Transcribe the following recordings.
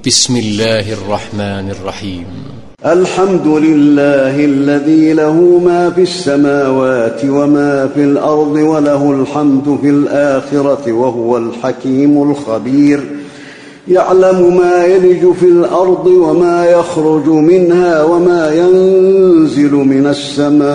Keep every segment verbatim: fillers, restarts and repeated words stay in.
بسم الله الرحمن الرحيم. الحمد لله الذي له ما في السماوات وما في الأرض وله الحمد في الآخرة وهو الحكيم الخبير. يعلم ما يلج في الأرض وما يخرج منها وما ينزل من السماء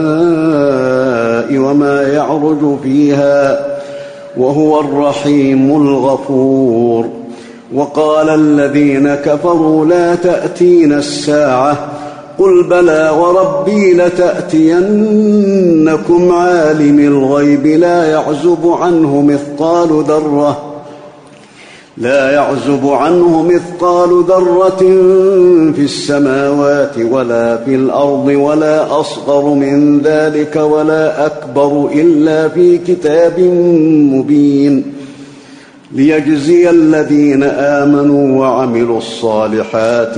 وما يعرج فيها وهو الرحيم الغفور. وقال الذين كفروا لا تأتينا الساعة قل بلى وربي لتأتينكم عالم الغيب لا يعزب عنه مثقال ذرة لا يعزب عنه مثقال ذرة في السماوات ولا في الأرض ولا أصغر من ذلك ولا أكبر إلا في كتاب مبين ليجزي الذين آمنوا وعملوا الصالحات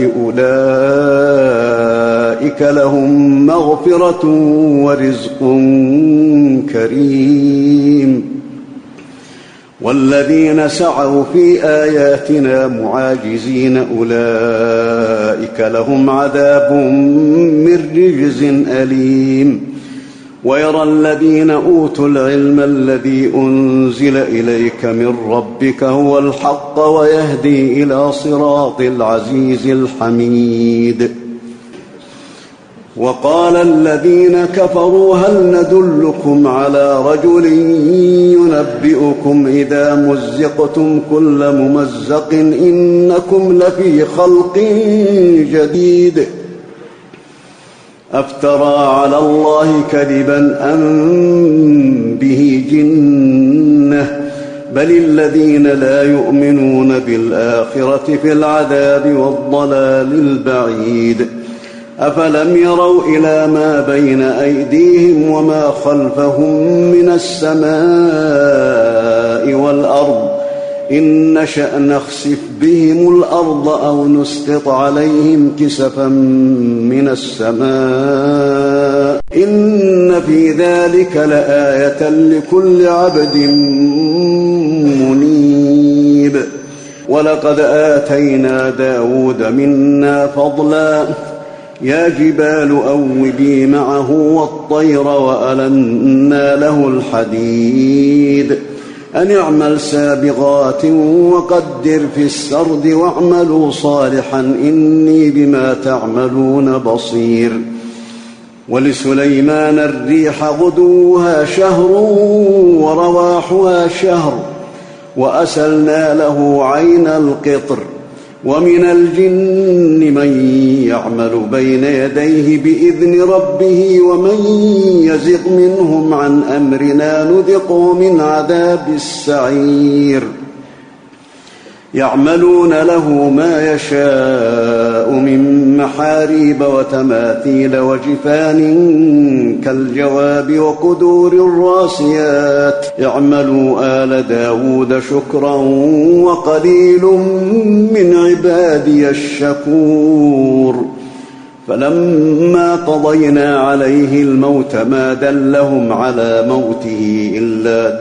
أولئك لهم مغفرة ورزق كريم. والذين سعوا في آياتنا معاجزين أولئك لهم عذاب من رجز أليم. ويرى الذين أوتوا العلم الذي أنزل إليك من ربك هو الحق ويهدي إلى صراط العزيز الحميد. وقال الذين كفروا هل ندلكم على رجل ينبئكم إذا مزقتم كل ممزق إنكم لفي خلق جديد أفترى على الله كذبا أم به جنة بل الذين لا يؤمنون بالآخرة في العذاب والضلال البعيد. أفلم يروا إلى ما بين أيديهم وما خلفهم من السماء والأرض إن نشأ نخسف بهم الأرض أو نسقط عليهم كسفا من السماء إن في ذلك لآية لكل عبد منيب. ولقد آتينا داود منا فضلا يا جبال أوبي معه والطير وألنا له الحديد أن اعمل سابغات وقدر في السرد واعملوا صالحا إني بما تعملون بصير. ولسليمان الريح غدوها شهر ورواحها شهر وأسلنا له عين القطر. ومن الجن من يعمل بين يديه بإذن ربه ومن يزغ منهم عن أمرنا نذقه من عذاب السعير. يعملون له ما يشاء من محاريب وتماثيل وجفان كالجواب وقدور الراسيات اعملوا آل داود شكرا وقليل من عبادي الشكور. فلما قضينا عليه الموت ما دلهم على موته إلا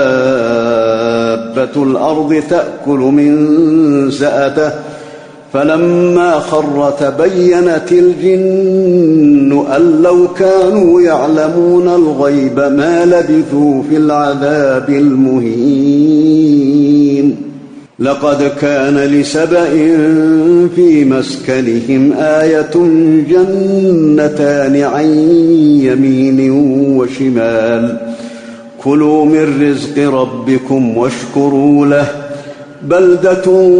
دابة الأرض تأكل من سأته فلما خر تبينت الجن أن لو كانوا يعلمون الغيب ما لبثوا في العذاب المهين. لقد كان لسبأ في مسكنهم آية جنتان عن يمين وشمال كلوا من رزق ربكم واشكروا له بلدة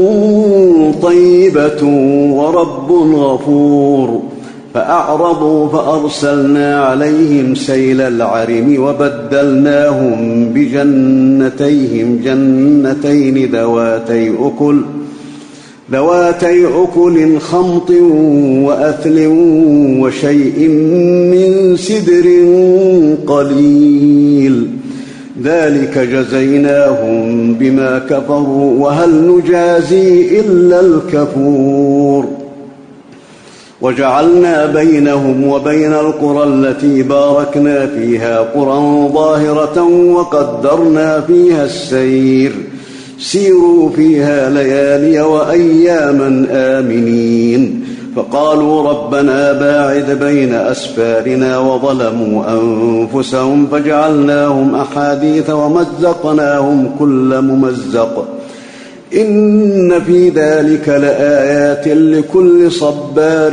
طيبة ورب غفور. فأعرضوا فأرسلنا عليهم سيل العرم وبدلناهم بجنتيهم جنتين ذواتي أكل ذواتي أكل خمط وأثل وشيء من سدر قليل ذلك جزيناهم بما كفروا وهل نجازي إلا الكفور. وجعلنا بينهم وبين القرى التي باركنا فيها قرى ظاهرة وقدرنا فيها السير سيروا فيها ليالي وأياما آمنين فقالوا ربنا باعد بين أسفارنا وظلموا أنفسهم فجعلناهم أحاديث ومزقناهم كل ممزق إن في ذلك لآيات لكل صبار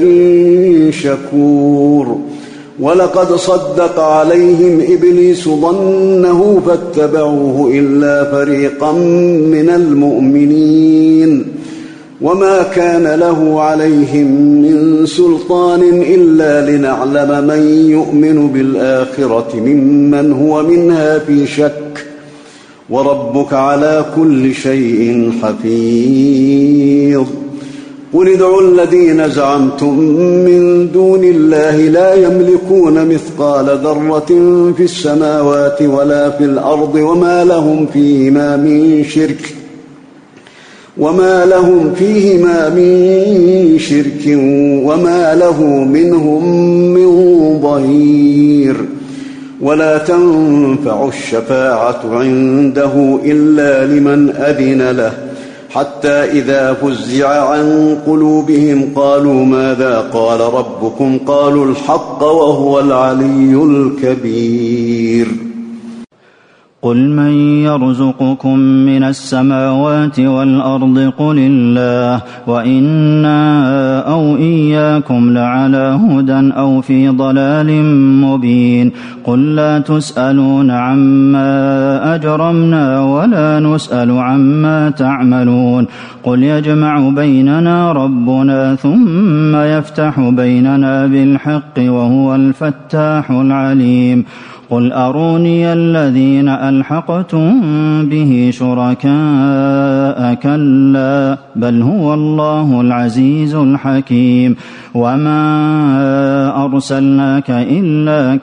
شكور ولقد صدق عليهم إبليس ظنه فاتبعوه إلا فريقا من المؤمنين وما كان له عليهم من سلطان إلا لنعلم من يؤمن بالآخرة ممن هو منها في شك وربك على كل شيء حفيظ قل ادعوا الذين زعمتم من دون الله لا يملكون مثقال ذرة في السماوات ولا في الأرض وما لهم فيهما من شرك وما لهم فيهما من شرك وما له منهم من ظهير ولا تنفع الشفاعة عنده إلا لمن أذن له حتى إذا فزع عن قلوبهم قالوا ماذا قال ربكم قالوا الحق وهو العلي الكبير قل من يرزقكم من السماوات والأرض قل الله وإنا أو إياكم لعلى هدى أو في ضلال مبين قل لا تسألون عما أجرمنا ولا نسأل عما تعملون قل يجمع بيننا ربنا ثم يفتح بيننا بالحق وهو الفتاح العليم قل أروني الذين ألحقتم به شركاء كلا بل هو الله العزيز الحكيم وما أرسلناك إلا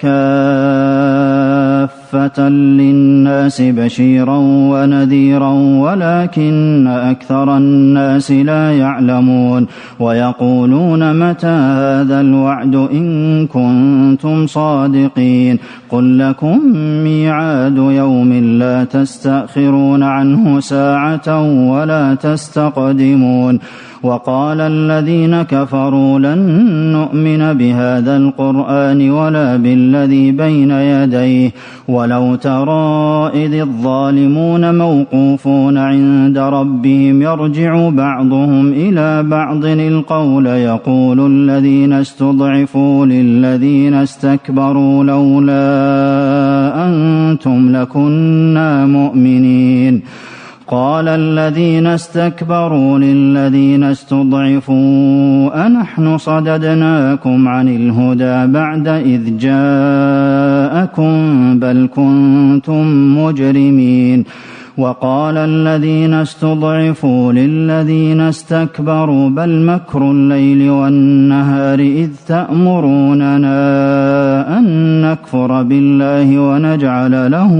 كافة للناس بشيرا ونذيرا ولكن أكثر الناس لا يعلمون ويقولون متى هذا الوعد إن كنتم صادقين قل لكم ميعاد يوم لا تستأخرون عنه ساعة ولا تستقدمون وقال الذين كفروا لن نؤمن بهذا القرآن ولا بالذي بين يديه ولو ترى إذ الظالمون موقوفون عند ربهم يرجع بعضهم إلى بعض القول يقول الذين استضعفوا للذين استكبروا لولا أنتم لكنا مؤمنين قال الذين استكبروا للذين استضعفوا أنحن صددناكم عن الهدى بعد إذ جاءكم بل كنتم مجرمين وقال الذين استضعفوا للذين استكبروا بل مكر الليل والنهار إذ تأمروننا أن نكفر بالله ونجعل له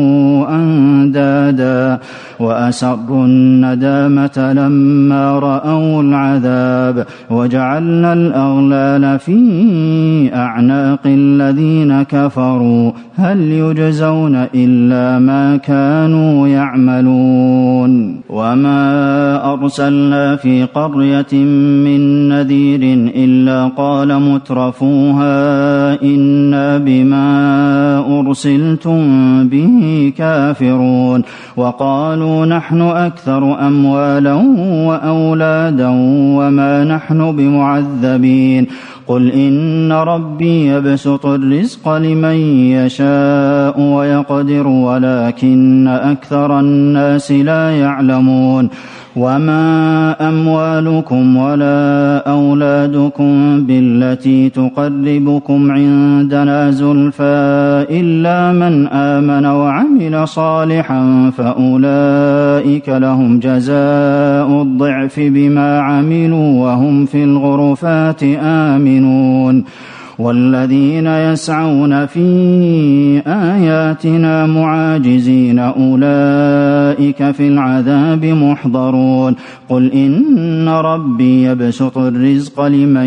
أندادا وأسروا الندامة لما رأوا العذاب وجعلنا الأغلال في أعناق الذين كفروا هل يجزون إلا ما كانوا يعملون وما أرسلنا في قرية من نذير إلا قال مترفوها إنا بما أرسلتم به كافرون وقالوا نحن أكثر أموالا وأولادا وما نحن بمعذبين قل إن ربي يبسط الرزق لمن يشاء ويقدر ولكن أكثر الناس لا يعلمون وما أموالكم ولا أولادكم بالتي تقربكم عندنا زلفى إلا من آمن وعمل صالحا فأولئك لهم جزاء الضعف بما عملوا وهم في الغرفات آمنون والذين يسعون في آياتنا معاجزين أولئك في العذاب محضرون قل إن ربي يبسط الرزق لمن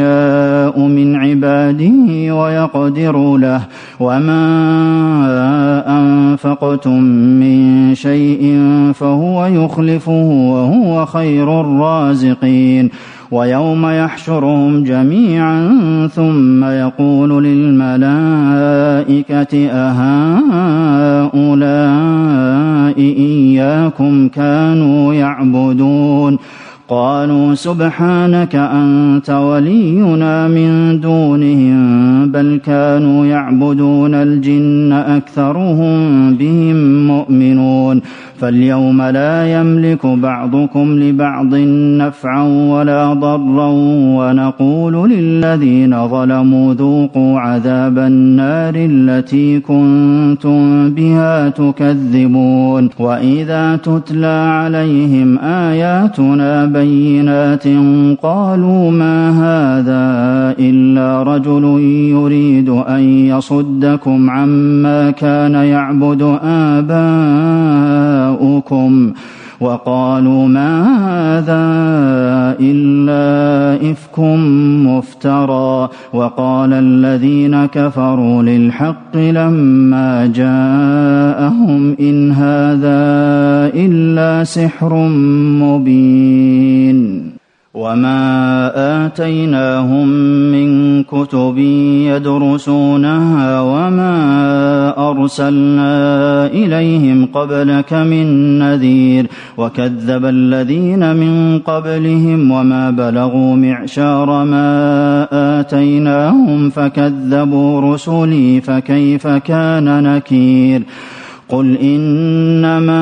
يشاء من عباده ويقدر له وما أنفقتم من شيء فهو يخلفه وهو خير الرازقين ويوم يحشرهم جميعا ثم يقول للملائكة أهؤلاء إياكم كانوا يعبدون قالوا سبحانك أنت ولينا من دونهم بل كانوا يعبدون الجن أكثرهم بهم مؤمنون فاليوم لا يملك بعضكم لبعض نفعا ولا ضرا ونقول للذين ظلموا ذوقوا عذاب النار التي كنتم بها تكذبون وإذا تتلى عليهم آياتنا بينات قالوا ما هذا إلا رجل يريد أن يصدكم عما كان يعبد آباؤكم وقالوا ما هذا إلا إفك مفترى وقال الذين كفروا للحق لما جاءهم إن هذا إلا سحر مبين وما آتيناهم من كتب يدرسونها وما أرسلنا إليهم قبلك من نذير وكذب الذين من قبلهم وما بلغوا معشار ما آتيناهم فكذبوا رسلي فكيف كان نكير قل إنما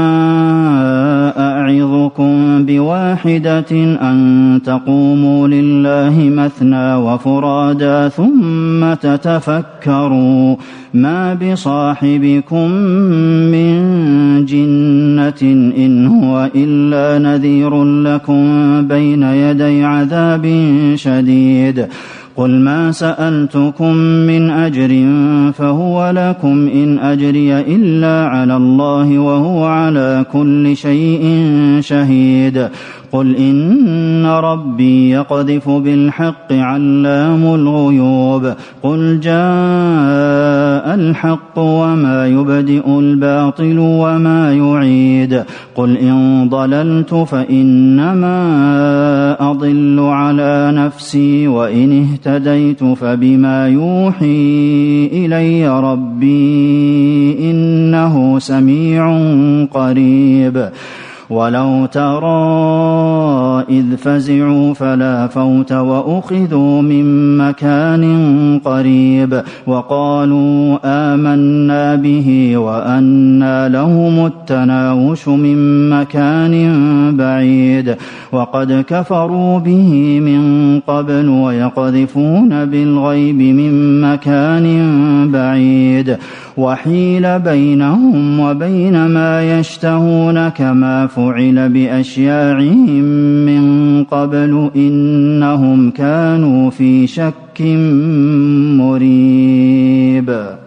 أعظكم بواحدة أن تقوموا لله مثنى وفرادا ثم تتفكروا ما بصاحبكم من جنة إن هو إلا نذير لكم بين يدي عذاب شديد قل ما سألتكم من أجر فهو لكم إن أجري إلا على الله وهو على كل شيء شهيد قل إن ربي يقذف بالحق علام الغيوب قل جاء الحق وما يبدئ الباطل وما يعيد قل إن ضللت فإنما أضل على نفسي وإن اهتديت فبما يوحي إلي ربي إنه سميع قريب ولو ترى إذ فزعوا فلا فوت وأخذوا من مكان قريب وقالوا آمنا به وأنى لهم التناوش من مكان بعيد وقد كفروا به من قبل ويقذفون بالغيب من مكان بعيد وحيل بينهم وبين ما يشتهون كما فعل بأشياعهم من قبل إنهم كانوا في شك مريب